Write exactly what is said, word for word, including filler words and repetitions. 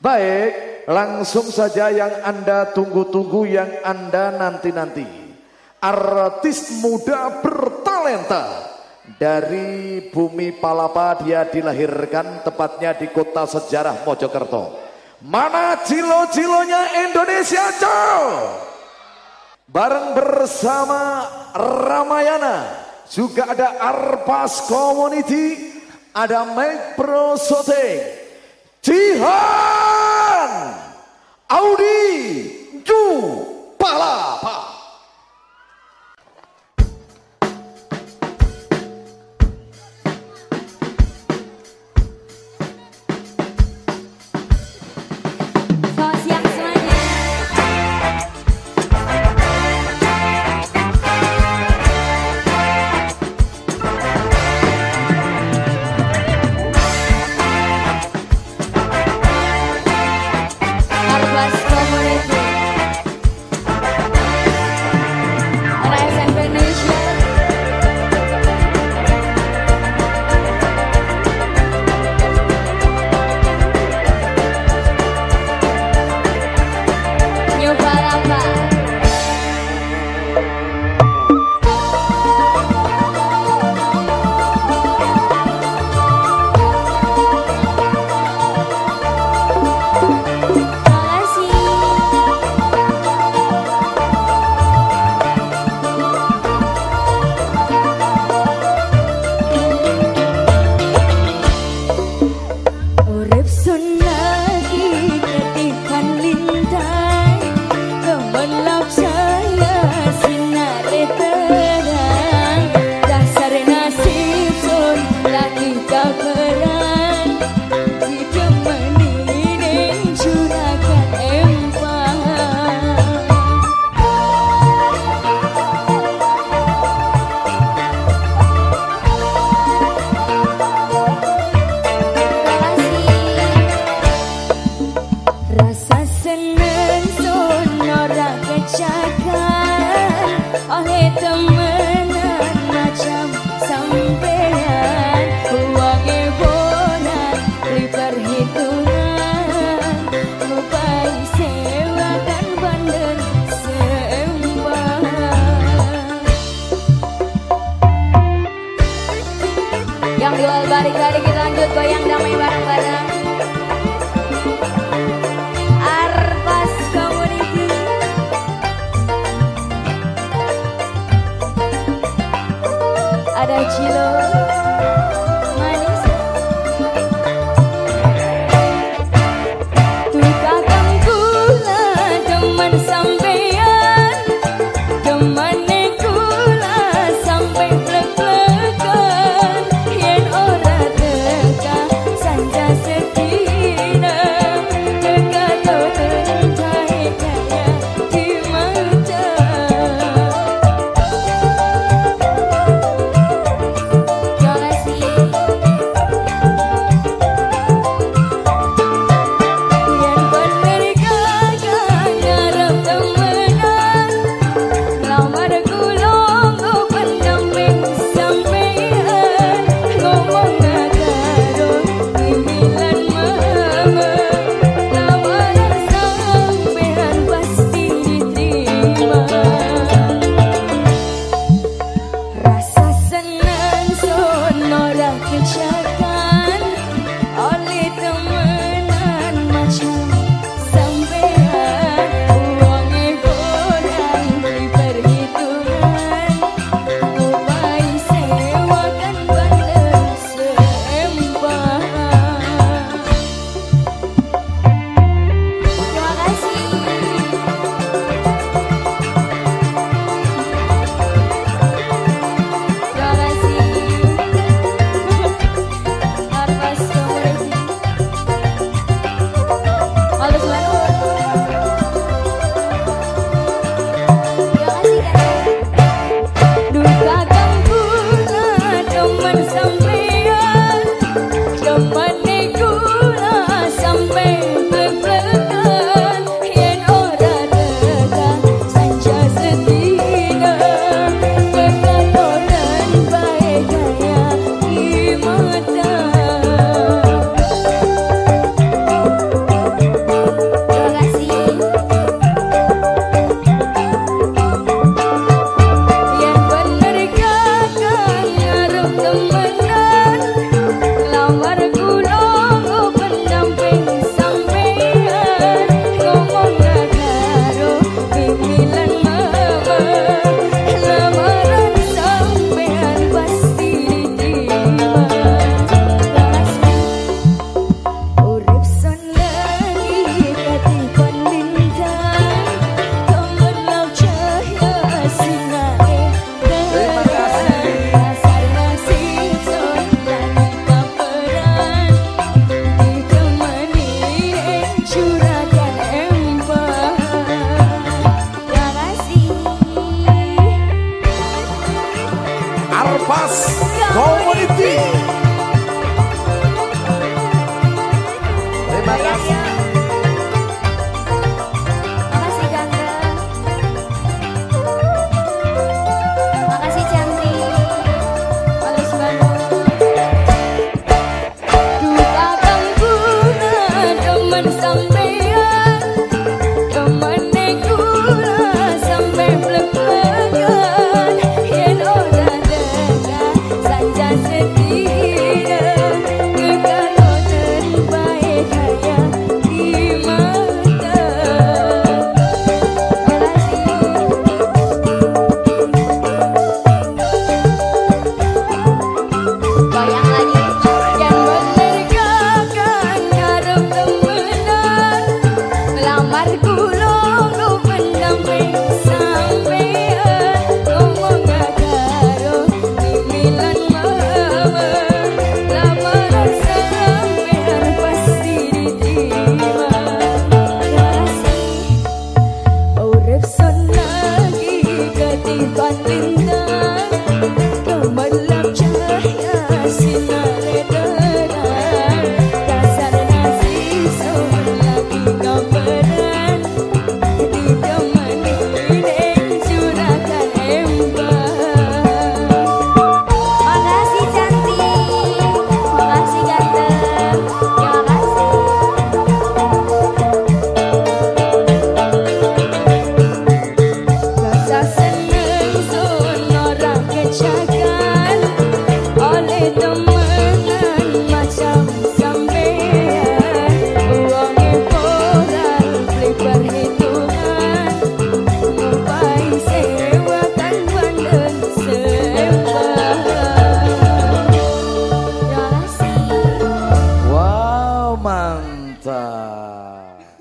Baik, langsung saja yang Anda tunggu-tunggu, yang Anda nanti-nanti. Artis muda bertalenta dari bumi Palapa, dia dilahirkan tepatnya di kota sejarah Mojokerto. Mana cilo-cilonya Indonesia, Cow? Bareng bersama Ramayana, juga ada Arpas Community, ada Make Pro Shooting, Jihan, Audi, Ju, Palapa. Balik-balik kita lanjut goyang damai bareng-bareng. Arpas Community. Ada Cilo manis. Tuh kakang kula teman sampean, teman kula sampai plek-plekan. Yen ora teka sanja sedina, teka toten tahe kaya di mata. Yen pan mereka ngarep temenan, lamar kula nggo pendamping sampean. Ngomong karo imilan mama, lamaran sampean pasti diterima. Rasa senang sonora kecakan oleh temenan macam sampean. Uangnya kurang beli perhitungan, upai sewakan bandar seempang. Terima kasih. Terima kasih. Arpas Community.